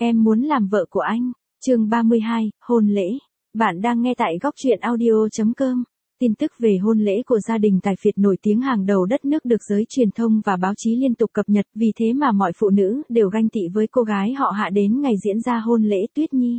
Em muốn làm vợ của anh. Chương 32, hôn lễ. Bạn đang nghe tại góc truyện audio.com. Tin tức về hôn lễ của gia đình tài phiệt nổi tiếng hàng đầu đất nước được giới truyền thông và báo chí liên tục cập nhật, vì thế mà mọi phụ nữ đều ganh tị với cô gái họ Hạ đến ngày diễn ra hôn lễ Tuyết Nhi.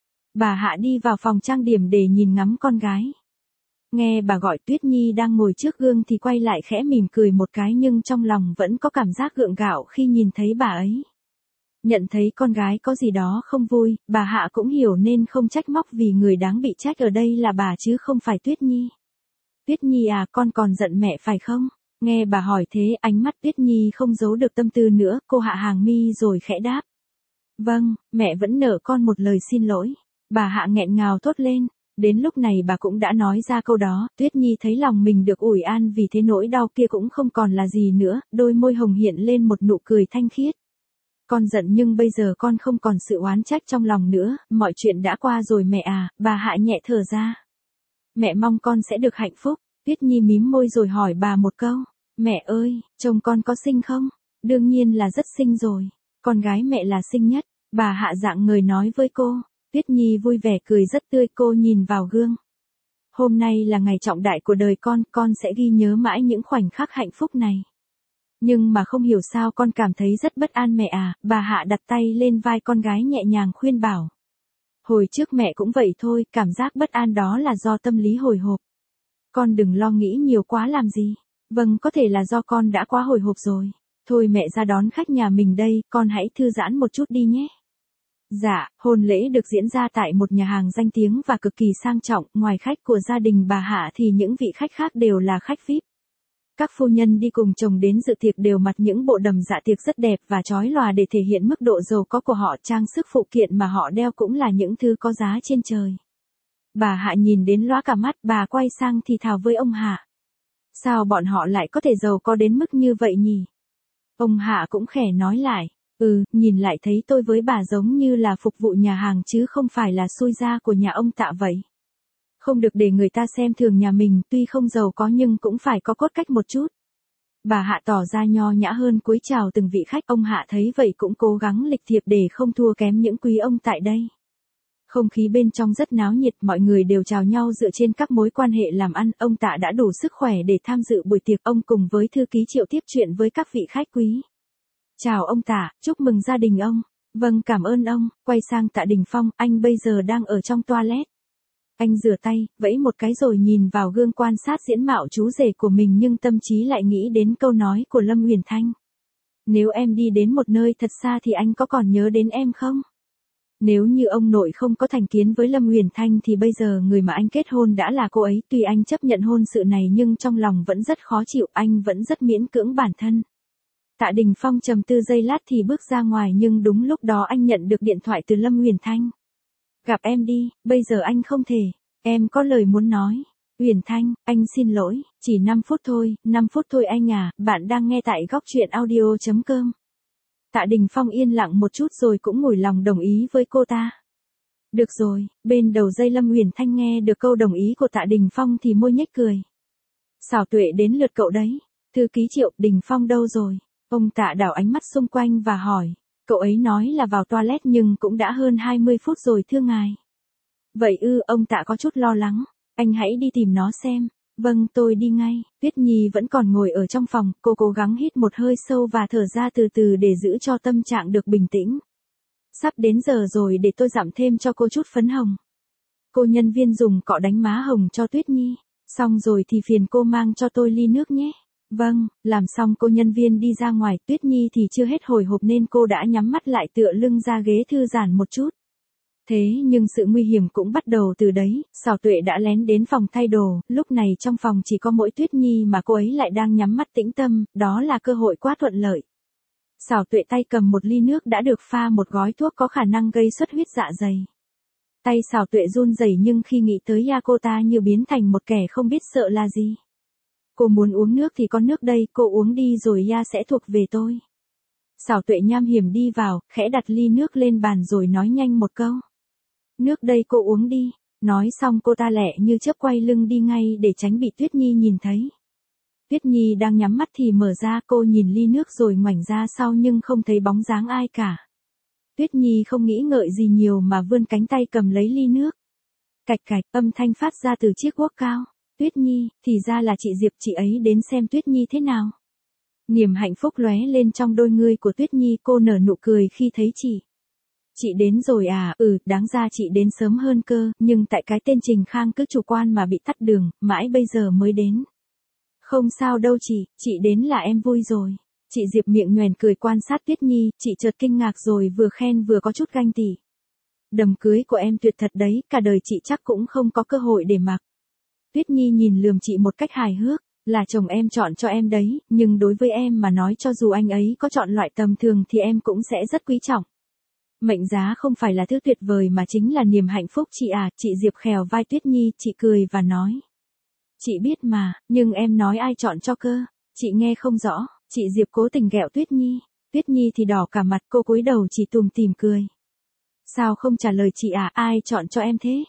Bà Hạ đi vào phòng trang điểm để nhìn ngắm con gái. Nghe bà gọi Tuyết Nhi đang ngồi trước gương thì quay lại khẽ mỉm cười một cái, nhưng trong lòng vẫn có cảm giác gượng gạo khi nhìn thấy bà ấy. Nhận thấy con gái có gì đó không vui, bà Hạ cũng hiểu nên không trách móc, vì người đáng bị trách ở đây là bà chứ không phải Tuyết Nhi. Tuyết Nhi à, con còn giận mẹ phải không? Nghe bà hỏi thế, ánh mắt Tuyết Nhi không giấu được tâm tư nữa, cô hạ hàng mi rồi khẽ đáp. Vâng, mẹ vẫn nợ con một lời xin lỗi. Bà Hạ nghẹn ngào thốt lên. Đến lúc này bà cũng đã nói ra câu đó, Tuyết Nhi thấy lòng mình được ủi an, vì thế nỗi đau kia cũng không còn là gì nữa, đôi môi hồng hiện lên một nụ cười thanh khiết. Con giận nhưng bây giờ con không còn sự oán trách trong lòng nữa, mọi chuyện đã qua rồi mẹ à, bà Hạ nhẹ thở ra. Mẹ mong con sẽ được hạnh phúc. Tuyết Nhi mím môi rồi hỏi bà một câu. Mẹ ơi, chồng con có xinh không? Đương nhiên là rất xinh rồi. Con gái mẹ là xinh nhất. Bà Hạ dạng người nói với cô. Tuyết Nhi vui vẻ cười rất tươi, cô nhìn vào gương. Hôm nay là ngày trọng đại của đời con sẽ ghi nhớ mãi những khoảnh khắc hạnh phúc này. Nhưng mà không hiểu sao con cảm thấy rất bất an mẹ à, bà Hạ đặt tay lên vai con gái nhẹ nhàng khuyên bảo. Hồi trước mẹ cũng vậy thôi, cảm giác bất an đó là do tâm lý hồi hộp. Con đừng lo nghĩ nhiều quá làm gì. Vâng, có thể là do con đã quá hồi hộp rồi. Thôi mẹ ra đón khách nhà mình đây, con hãy thư giãn một chút đi nhé. Dạ, hôn lễ được diễn ra tại một nhà hàng danh tiếng và cực kỳ sang trọng, ngoài khách của gia đình bà Hạ thì những vị khách khác đều là khách VIP. Các phu nhân đi cùng chồng đến dự tiệc đều mặc những bộ đầm dạ tiệc rất đẹp và chói lòa để thể hiện mức độ giàu có của họ, trang sức phụ kiện mà họ đeo cũng là những thứ có giá trên trời. Bà Hạ nhìn đến lóa cả mắt, bà quay sang thì thào với ông Hạ. Sao bọn họ lại có thể giàu có đến mức như vậy nhỉ? Ông Hạ cũng khẽ nói lại. Nhìn lại thấy tôi với bà giống như là phục vụ nhà hàng chứ không phải là xui gia của nhà ông Tạ vậy. Không được để người ta xem thường nhà mình, tuy không giàu có nhưng cũng phải có cốt cách một chút. Bà Hạ tỏ ra nho nhã hơn, cúi chào từng vị khách. Ông Hạ thấy vậy cũng cố gắng lịch thiệp để không thua kém những quý ông tại đây. Không khí bên trong rất náo nhiệt, mọi người đều chào nhau dựa trên các mối quan hệ làm ăn. Ông Tạ đã đủ sức khỏe để tham dự buổi tiệc. Ông cùng với thư ký Triệu tiếp chuyện với các vị khách quý. Chào ông Tạ, chúc mừng gia đình ông. Vâng, cảm ơn ông. Quay sang Tạ Đình Phong, anh bây giờ đang ở trong toilet. Anh rửa tay, vẫy một cái rồi nhìn vào gương quan sát diễn mạo chú rể của mình, nhưng tâm trí lại nghĩ đến câu nói của Lâm Huyền Thanh. Nếu em đi đến một nơi thật xa thì anh có còn nhớ đến em không? Nếu như ông nội không có thành kiến với Lâm Huyền Thanh thì bây giờ người mà anh kết hôn đã là cô ấy. Tuy anh chấp nhận hôn sự này nhưng trong lòng vẫn rất khó chịu, anh vẫn rất miễn cưỡng bản thân. Tạ Đình Phong trầm tư giây lát thì bước ra ngoài, nhưng đúng lúc đó anh nhận được điện thoại từ Lâm Huyền Thanh. Gặp em đi, bây giờ anh không thể. Em có lời muốn nói. Huyền Thanh, anh xin lỗi, chỉ 5 phút thôi, 5 phút thôi anh à, bạn đang nghe tại góc truyện audio.com. Tạ Đình Phong yên lặng một chút rồi cũng ngồi lòng đồng ý với cô ta. Được rồi, bên đầu dây Lâm Huyền Thanh nghe được câu đồng ý của Tạ Đình Phong thì môi nhếch cười. Xảo Tuệ, đến lượt cậu đấy. Thư ký Triệu, Đình Phong đâu rồi? Ông Tạ đảo ánh mắt xung quanh và hỏi. Cậu ấy nói là vào toilet nhưng cũng đã hơn 20 phút rồi thưa ngài. Vậy ông Tạ có chút lo lắng. Anh hãy đi tìm nó xem. Vâng, tôi đi ngay. Tuyết Nhi vẫn còn ngồi ở trong phòng, cô cố gắng hít một hơi sâu và thở ra từ từ để giữ cho tâm trạng được bình tĩnh. Sắp đến giờ rồi, để tôi dặm thêm cho cô chút phấn hồng. Cô nhân viên dùng cọ đánh má hồng cho Tuyết Nhi. Xong rồi thì phiền cô mang cho tôi ly nước nhé. Vâng, làm xong cô nhân viên đi ra ngoài. Tuyết Nhi thì chưa hết hồi hộp nên cô đã nhắm mắt lại tựa lưng ra ghế thư giãn một chút. Thế nhưng sự nguy hiểm cũng bắt đầu từ đấy. Xảo Tuệ đã lén đến phòng thay đồ, lúc này trong phòng chỉ có mỗi Tuyết Nhi mà cô ấy lại đang nhắm mắt tĩnh tâm, đó là cơ hội quá thuận lợi. Xảo Tuệ tay cầm một ly nước đã được pha một gói thuốc có khả năng gây xuất huyết dạ dày. Tay Xảo Tuệ run rẩy, nhưng khi nghĩ tới cô ta như biến thành một kẻ không biết sợ là gì. Cô muốn uống nước thì có nước đây, cô uống đi rồi sẽ thuộc về tôi. Xảo Tuệ nham hiểm đi vào, khẽ đặt ly nước lên bàn rồi nói nhanh một câu. Nước đây, cô uống đi. Nói xong cô ta lẹ như chớp quay lưng đi ngay để tránh bị Tuyết Nhi nhìn thấy. Tuyết Nhi đang nhắm mắt thì mở ra, cô nhìn ly nước rồi ngoảnh ra sau nhưng không thấy bóng dáng ai cả. Tuyết Nhi không nghĩ ngợi gì nhiều mà vươn cánh tay cầm lấy ly nước. Cạch cạch, âm thanh phát ra từ chiếc guốc cao. Tuyết Nhi, thì ra là chị Diệp, chị ấy đến xem Tuyết Nhi thế nào. Niềm hạnh phúc lóe lên trong đôi ngươi của Tuyết Nhi, cô nở nụ cười khi thấy chị. Chị đến rồi à, đáng ra chị đến sớm hơn cơ, nhưng tại cái tên Trình Khang cứ chủ quan mà bị tắt đường, mãi bây giờ mới đến. Không sao đâu chị đến là em vui rồi. Chị Diệp miệng nhoẻn cười quan sát Tuyết Nhi, chị chợt kinh ngạc rồi vừa khen vừa có chút ganh tị. Đầm cưới của em tuyệt thật đấy, cả đời chị chắc cũng không có cơ hội để mặc. Tuyết Nhi nhìn lườm chị một cách hài hước, là chồng em chọn cho em đấy, nhưng đối với em mà nói cho dù anh ấy có chọn loại tầm thường thì em cũng sẽ rất quý trọng. Mệnh giá không phải là thứ tuyệt vời mà chính là niềm hạnh phúc chị à, chị Diệp khèo vai Tuyết Nhi, chị cười và nói. Chị biết mà, nhưng em nói ai chọn cho cơ, chị nghe không rõ, chị Diệp cố tình ghẹo Tuyết Nhi. Tuyết Nhi thì đỏ cả mặt, cô cúi đầu chỉ tủm tỉm cười. Sao không trả lời chị à, ai chọn cho em thế?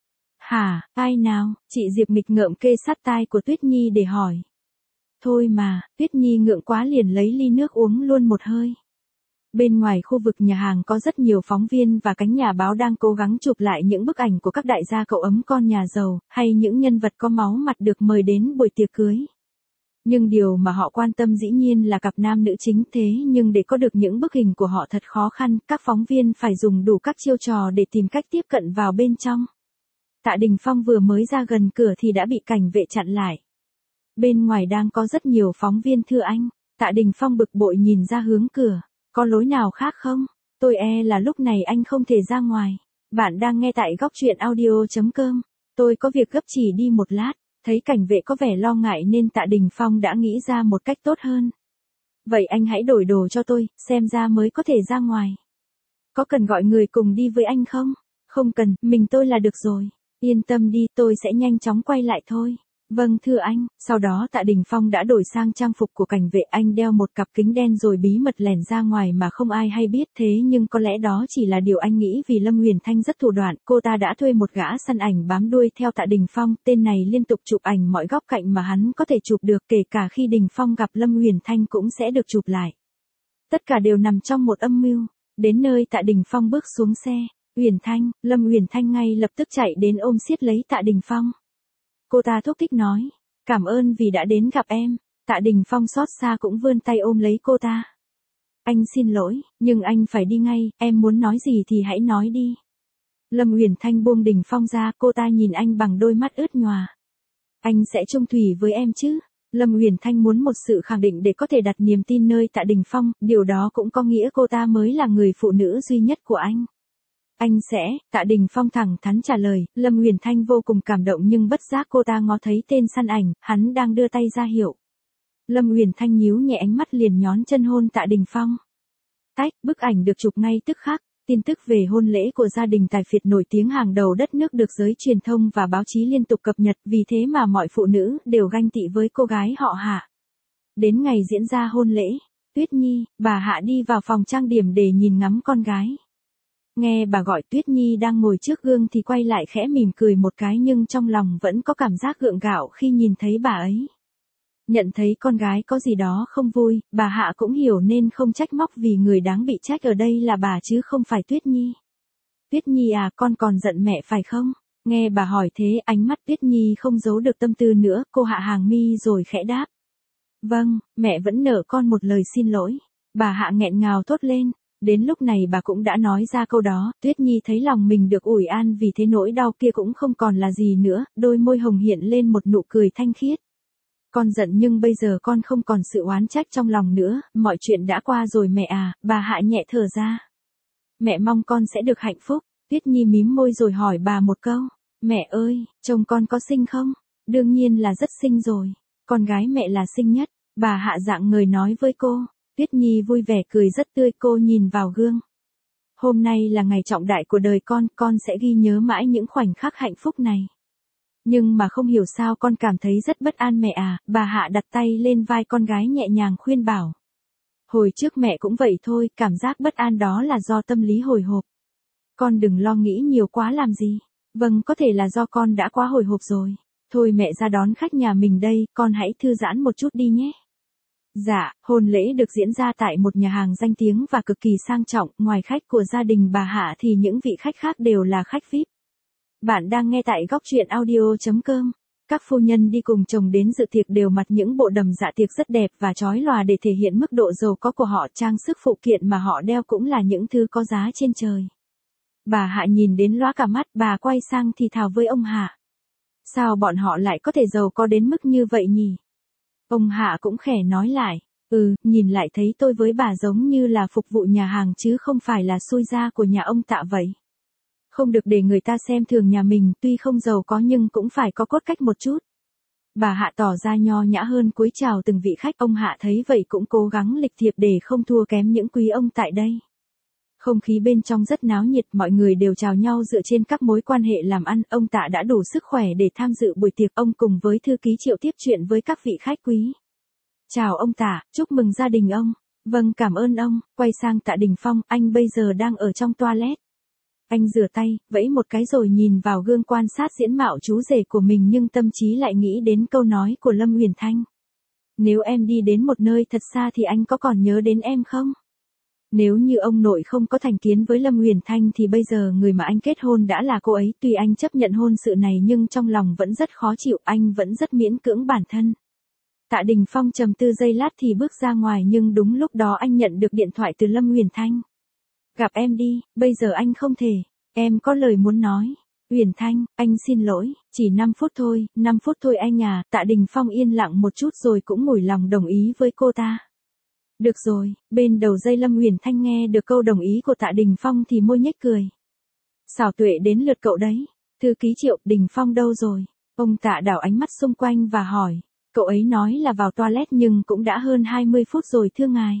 Hả, ai nào, chị Diệp nghịch ngợm kê sát tai của Tuyết Nhi để hỏi. Thôi mà, Tuyết Nhi ngượng quá liền lấy ly nước uống luôn một hơi. Bên ngoài khu vực nhà hàng có rất nhiều phóng viên và cánh nhà báo đang cố gắng chụp lại những bức ảnh của các đại gia cậu ấm con nhà giàu, hay những nhân vật có máu mặt được mời đến buổi tiệc cưới. Nhưng điều mà họ quan tâm dĩ nhiên là cặp nam nữ chính, thế nhưng để có được những bức hình của họ thật khó khăn, các phóng viên phải dùng đủ các chiêu trò để tìm cách tiếp cận vào bên trong. Tạ Đình Phong vừa mới ra gần cửa thì đã bị cảnh vệ chặn lại. Bên ngoài đang có rất nhiều phóng viên thưa anh. Tạ Đình Phong bực bội nhìn ra hướng cửa. Có lối nào khác không? Tôi là lúc này anh không thể ra ngoài. Bạn đang nghe tại góc truyện audio.com. Tôi có việc gấp chỉ đi một lát. Thấy cảnh vệ có vẻ lo ngại nên Tạ Đình Phong đã nghĩ ra một cách tốt hơn. Vậy anh hãy đổi đồ cho tôi, xem ra mới có thể ra ngoài. Có cần gọi người cùng đi với anh không? Không cần, mình tôi là được rồi. Yên tâm đi, tôi sẽ nhanh chóng quay lại thôi. Vâng thưa anh, sau đó Tạ Đình Phong đã đổi sang trang phục của cảnh vệ, anh đeo một cặp kính đen rồi bí mật lẻn ra ngoài mà không ai hay biết, thế nhưng có lẽ đó chỉ là điều anh nghĩ vì Lâm Huyền Thanh rất thủ đoạn, cô ta đã thuê một gã săn ảnh bám đuôi theo Tạ Đình Phong, tên này liên tục chụp ảnh mọi góc cạnh mà hắn có thể chụp được, kể cả khi Đình Phong gặp Lâm Huyền Thanh cũng sẽ được chụp lại. Tất cả đều nằm trong một âm mưu. Đến nơi Tạ Đình Phong bước xuống xe. Huyền Thanh, Lâm Huyền Thanh ngay lập tức chạy đến ôm siết lấy Tạ Đình Phong. Cô ta thúc thích nói, cảm ơn vì đã đến gặp em. Tạ Đình Phong xót xa cũng vươn tay ôm lấy cô ta. Anh xin lỗi, nhưng anh phải đi ngay, em muốn nói gì thì hãy nói đi. Lâm Huyền Thanh buông Đình Phong ra, cô ta nhìn anh bằng đôi mắt ướt nhòa. Anh sẽ chung thủy với em chứ? Lâm Huyền Thanh muốn một sự khẳng định để có thể đặt niềm tin nơi Tạ Đình Phong, điều đó cũng có nghĩa cô ta mới là người phụ nữ duy nhất của anh. Anh sẽ, Tạ Đình Phong thẳng thắn trả lời. Lâm Huyền Thanh vô cùng cảm động nhưng bất giác cô ta ngó thấy tên săn ảnh, hắn đang đưa tay ra hiệu. Lâm Huyền Thanh nhíu nhẹ ánh mắt liền nhón chân hôn Tạ Đình Phong. Tách, bức ảnh được chụp ngay tức khắc. Tin tức về hôn lễ của gia đình tài phiệt nổi tiếng hàng đầu đất nước được giới truyền thông và báo chí liên tục cập nhật, vì thế mà mọi phụ nữ đều ganh tị với cô gái họ Hạ. Đến ngày diễn ra hôn lễ, Tuyết Nhi, bà Hạ đi vào phòng trang điểm để nhìn ngắm con gái. Nghe bà gọi Tuyết Nhi đang ngồi trước gương thì quay lại khẽ mỉm cười một cái nhưng trong lòng vẫn có cảm giác gượng gạo khi nhìn thấy bà ấy. Nhận thấy con gái có gì đó không vui, bà Hạ cũng hiểu nên không trách móc vì người đáng bị trách ở đây là bà chứ không phải Tuyết Nhi. Tuyết Nhi à, con còn giận mẹ phải không? Nghe bà hỏi thế, ánh mắt Tuyết Nhi không giấu được tâm tư nữa, cô hạ hàng mi rồi khẽ đáp. Vâng, mẹ vẫn nợ con một lời xin lỗi. Bà Hạ nghẹn ngào thốt lên. Đến lúc này bà cũng đã nói ra câu đó, Tuyết Nhi thấy lòng mình được ủi an vì thế nỗi đau kia cũng không còn là gì nữa, đôi môi hồng hiện lên một nụ cười thanh khiết. Con giận nhưng bây giờ con không còn sự oán trách trong lòng nữa, mọi chuyện đã qua rồi mẹ à, bà Hạ nhẹ thở ra. Mẹ mong con sẽ được hạnh phúc. Tuyết Nhi mím môi rồi hỏi bà một câu. Mẹ ơi, chồng con có xinh không? Đương nhiên là rất xinh rồi. Con gái mẹ là xinh nhất. Bà Hạ dạng người nói với cô. Tuyết Nhi vui vẻ cười rất tươi, cô nhìn vào gương. Hôm nay là ngày trọng đại của đời con sẽ ghi nhớ mãi những khoảnh khắc hạnh phúc này. Nhưng mà không hiểu sao con cảm thấy rất bất an mẹ à, bà Hạ đặt tay lên vai con gái nhẹ nhàng khuyên bảo. Hồi trước mẹ cũng vậy thôi, cảm giác bất an đó là do tâm lý hồi hộp. Con đừng lo nghĩ nhiều quá làm gì. Vâng, có thể là do con đã quá hồi hộp rồi. Thôi mẹ ra đón khách nhà mình đây, con hãy thư giãn một chút đi nhé. Dạ, hôn lễ được diễn ra tại một nhà hàng danh tiếng và cực kỳ sang trọng, ngoài khách của gia đình bà Hạ thì những vị khách khác đều là khách VIP. Bạn đang nghe tại góc truyện audio.com. Các phu nhân đi cùng chồng đến dự tiệc đều mặc những bộ đầm dạ tiệc rất đẹp và chói lòa để thể hiện mức độ giàu có của họ, trang sức phụ kiện mà họ đeo cũng là những thứ có giá trên trời. Bà Hạ nhìn đến lóa cả mắt, bà quay sang thì thào với ông Hạ. Sao bọn họ lại có thể giàu có đến mức như vậy nhỉ? Ông Hạ cũng khẽ nói lại, nhìn lại thấy tôi với bà giống như là phục vụ nhà hàng chứ không phải là xui gia của nhà ông Tạ vậy. Không được để người ta xem thường nhà mình, tuy không giàu có nhưng cũng phải có cốt cách một chút. Bà Hạ tỏ ra nho nhã hơn, cúi chào từng vị khách. Ông Hạ thấy vậy cũng cố gắng lịch thiệp để không thua kém những quý ông tại đây. Không khí bên trong rất náo nhiệt, mọi người đều chào nhau dựa trên các mối quan hệ làm ăn. Ông Tạ đã đủ sức khỏe để tham dự buổi tiệc. Ông cùng với thư ký Triệu tiếp chuyện với các vị khách quý. Chào ông Tạ, chúc mừng gia đình ông. Vâng, cảm ơn ông. Quay sang Tạ Đình Phong, anh bây giờ đang ở trong toilet. Anh rửa tay, vẫy một cái rồi nhìn vào gương quan sát diễn mạo chú rể của mình, nhưng tâm trí lại nghĩ đến câu nói của Lâm Huyền Thanh. Nếu em đi đến một nơi thật xa thì anh có còn nhớ đến em không? Nếu như ông nội không có thành kiến với Lâm Huyền Thanh thì bây giờ người mà anh kết hôn đã là cô ấy. Tuy anh chấp nhận hôn sự này nhưng trong lòng vẫn rất khó chịu, anh vẫn rất miễn cưỡng bản thân. Tạ Đình Phong trầm tư giây lát thì bước ra ngoài, nhưng đúng lúc đó anh nhận được điện thoại từ Lâm Huyền Thanh. Gặp em đi, bây giờ anh không thể, em có lời muốn nói. Huyền Thanh, anh xin lỗi, chỉ 5 phút thôi, 5 phút thôi anh à. Tạ Đình Phong yên lặng một chút rồi cũng mủi lòng đồng ý với cô ta. Được rồi, bên đầu dây Lâm Huyền Thanh nghe được câu đồng ý của Tạ Đình Phong thì môi nhếch cười. Xảo Tuệ, đến lượt cậu đấy. Thư ký Triệu, Đình Phong đâu rồi? Ông Tạ đảo ánh mắt xung quanh và hỏi. Cậu ấy nói là vào toilet nhưng cũng đã hơn 20 phút rồi thưa ngài.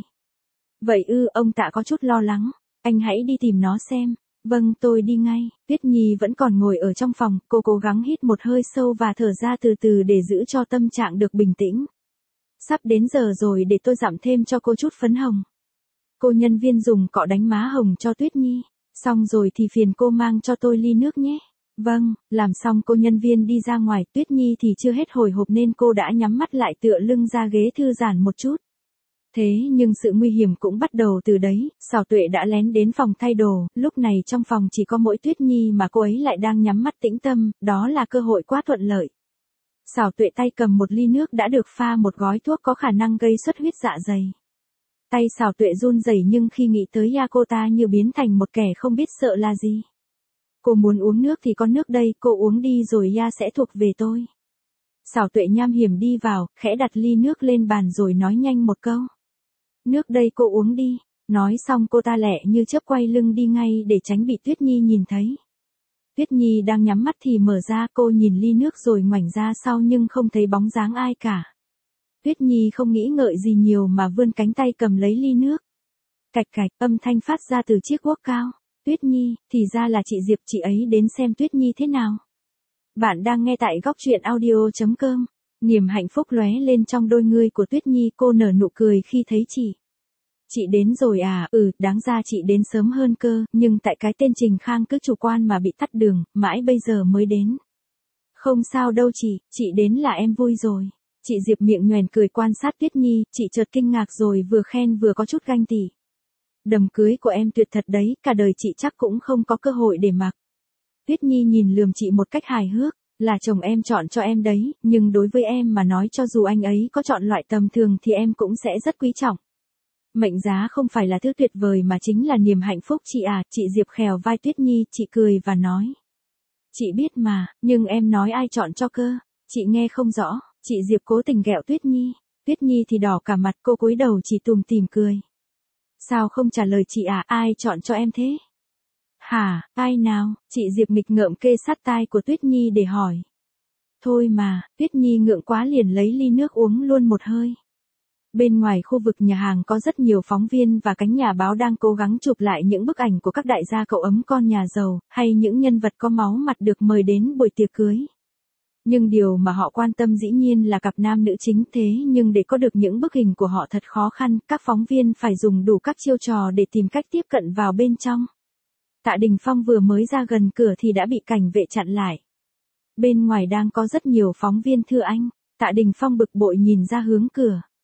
Vậy ông Tạ có chút lo lắng. Anh hãy đi tìm nó xem. Vâng, tôi đi ngay. Tuyết Nhi vẫn còn ngồi ở trong phòng, cô cố gắng hít một hơi sâu và thở ra từ từ để giữ cho tâm trạng được bình tĩnh. Sắp đến giờ rồi, để tôi dặm thêm cho cô chút phấn hồng. Cô nhân viên dùng cọ đánh má hồng cho Tuyết Nhi. Xong rồi thì phiền cô mang cho tôi ly nước nhé. Vâng, làm xong cô nhân viên đi ra ngoài. Tuyết Nhi thì chưa hết hồi hộp nên cô đã nhắm mắt lại tựa lưng ra ghế thư giãn một chút. Thế nhưng sự nguy hiểm cũng bắt đầu từ đấy. Xảo Tuệ đã lén đến phòng thay đồ, lúc này trong phòng chỉ có mỗi Tuyết Nhi mà cô ấy lại đang nhắm mắt tĩnh tâm, đó là cơ hội quá thuận lợi. Xảo Tuệ tay cầm một ly nước đã được pha một gói thuốc có khả năng gây xuất huyết dạ dày. Tay Xảo Tuệ run rẩy nhưng khi nghĩ tới cô ta như biến thành một kẻ không biết sợ là gì. Cô muốn uống nước thì có nước đây, cô uống đi rồi sẽ thuộc về tôi. Xảo Tuệ nham hiểm đi vào, khẽ đặt ly nước lên bàn rồi nói nhanh một câu. Nước đây, cô uống đi. Nói xong cô ta lẹ như chớp quay lưng đi ngay để tránh bị Tuyết Nhi nhìn thấy. Tuyết Nhi đang nhắm mắt thì mở ra, cô nhìn ly nước rồi ngoảnh ra sau nhưng không thấy bóng dáng ai cả. Tuyết Nhi không nghĩ ngợi gì nhiều mà vươn cánh tay cầm lấy ly nước. Cạch cạch, âm thanh phát ra từ chiếc guốc cao. Tuyết Nhi, thì ra là chị Diệp, chị ấy đến xem Tuyết Nhi thế nào. Bạn đang nghe tại góc truyện audio.com. Niềm hạnh phúc lóe lên trong đôi ngươi của Tuyết Nhi, cô nở nụ cười khi thấy chị. Chị đến rồi à? Đáng ra chị đến sớm hơn cơ, nhưng tại cái tên Trình Khang cứ chủ quan mà bị tắt đường, mãi bây giờ mới đến. Không sao đâu chị đến là em vui rồi. Chị Diệp miệng nhoẻn cười quan sát Tuyết Nhi, chị chợt kinh ngạc rồi vừa khen vừa có chút ganh tị. Đầm cưới của em tuyệt thật đấy, cả đời chị chắc cũng không có cơ hội để mặc. Tuyết Nhi nhìn lườm chị một cách hài hước. Là chồng em chọn cho em đấy, nhưng đối với em mà nói cho dù anh ấy có chọn loại tầm thường thì em cũng sẽ rất quý trọng. Mệnh giá không phải là thứ tuyệt vời mà chính là niềm hạnh phúc chị à. Chị Diệp khèo vai Tuyết Nhi, chị cười và nói. Chị biết mà, nhưng em nói ai chọn cho cơ, chị nghe không rõ. Chị Diệp cố tình ghẹo Tuyết Nhi. Tuyết Nhi thì đỏ cả mặt, cô cúi đầu chỉ tủm tỉm cười. Sao không trả lời chị à, ai chọn cho em thế? Hả, ai nào? Chị Diệp nghịch ngợm kê sát tai của Tuyết Nhi để hỏi. Thôi mà, Tuyết Nhi ngượng quá liền lấy ly nước uống luôn một hơi. Bên ngoài khu vực nhà hàng có rất nhiều phóng viên và cánh nhà báo đang cố gắng chụp lại những bức ảnh của các đại gia cậu ấm con nhà giàu, hay những nhân vật có máu mặt được mời đến buổi tiệc cưới. Nhưng điều mà họ quan tâm dĩ nhiên là cặp nam nữ chính, thế nhưng để có được những bức hình của họ thật khó khăn, các phóng viên phải dùng đủ các chiêu trò để tìm cách tiếp cận vào bên trong. Tạ Đình Phong vừa mới ra gần cửa thì đã bị cảnh vệ chặn lại. Bên ngoài đang có rất nhiều phóng viên thưa anh. Tạ Đình Phong bực bội nhìn ra hướng cửa.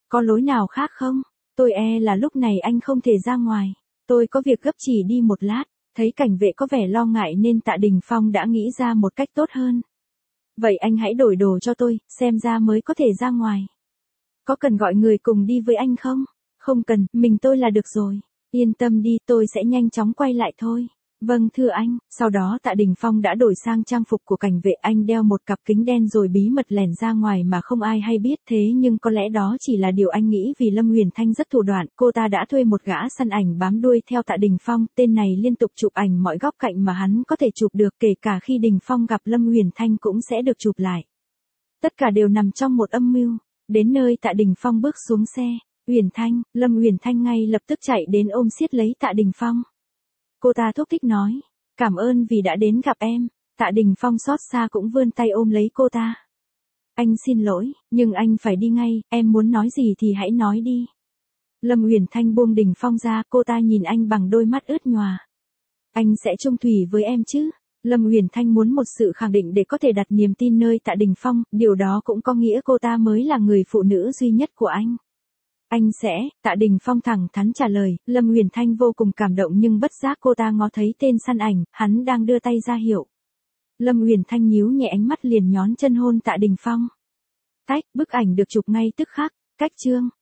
Có lối nào khác không? Tôi là lúc này anh không thể ra ngoài. Tôi có việc gấp chỉ đi một lát. Thấy cảnh vệ có vẻ lo ngại nên Tạ Đình Phong đã nghĩ ra một cách tốt hơn. Vậy anh hãy đổi đồ cho tôi, xem ra mới có thể ra ngoài. Có cần gọi người cùng đi với anh không? Không cần, mình tôi là được rồi. Yên tâm đi, tôi sẽ nhanh chóng quay lại thôi. Vâng thưa anh. Sau đó Tạ Đình Phong đã đổi sang trang phục của cảnh vệ, anh đeo một cặp kính đen rồi bí mật lẻn ra ngoài mà không ai hay biết, thế nhưng có lẽ đó chỉ là điều anh nghĩ vì Lâm Huyền Thanh rất thủ đoạn, cô ta đã thuê một gã săn ảnh bám đuôi theo Tạ Đình Phong, tên này liên tục chụp ảnh mọi góc cạnh mà hắn có thể chụp được, kể cả khi Đình Phong gặp Lâm Huyền Thanh cũng sẽ được chụp lại. Tất cả đều nằm trong một âm mưu. Đến nơi Tạ Đình Phong bước xuống xe, Huyền Thanh, Lâm Huyền Thanh ngay lập tức chạy đến ôm siết lấy Tạ Đình Phong. Cô ta thúc thích nói, cảm ơn vì đã đến gặp em. Tạ Đình Phong xót xa cũng vươn tay ôm lấy cô ta. Anh xin lỗi, nhưng anh phải đi ngay, em muốn nói gì thì hãy nói đi. Lâm Huyền Thanh buông Đình Phong ra, cô ta nhìn anh bằng đôi mắt ướt nhòa. Anh sẽ chung thủy với em chứ? Lâm Huyền Thanh muốn một sự khẳng định để có thể đặt niềm tin nơi Tạ Đình Phong, điều đó cũng có nghĩa cô ta mới là người phụ nữ duy nhất của anh. Anh sẽ, Tạ Đình Phong thẳng thắn trả lời, Lâm Huyền Thanh vô cùng cảm động nhưng bất giác cô ta ngó thấy tên săn ảnh, hắn đang đưa tay ra hiệu. Lâm Huyền Thanh nhíu nhẹ ánh mắt liền nhón chân hôn Tạ Đình Phong. Tách, bức ảnh được chụp ngay tức khắc, cách chương.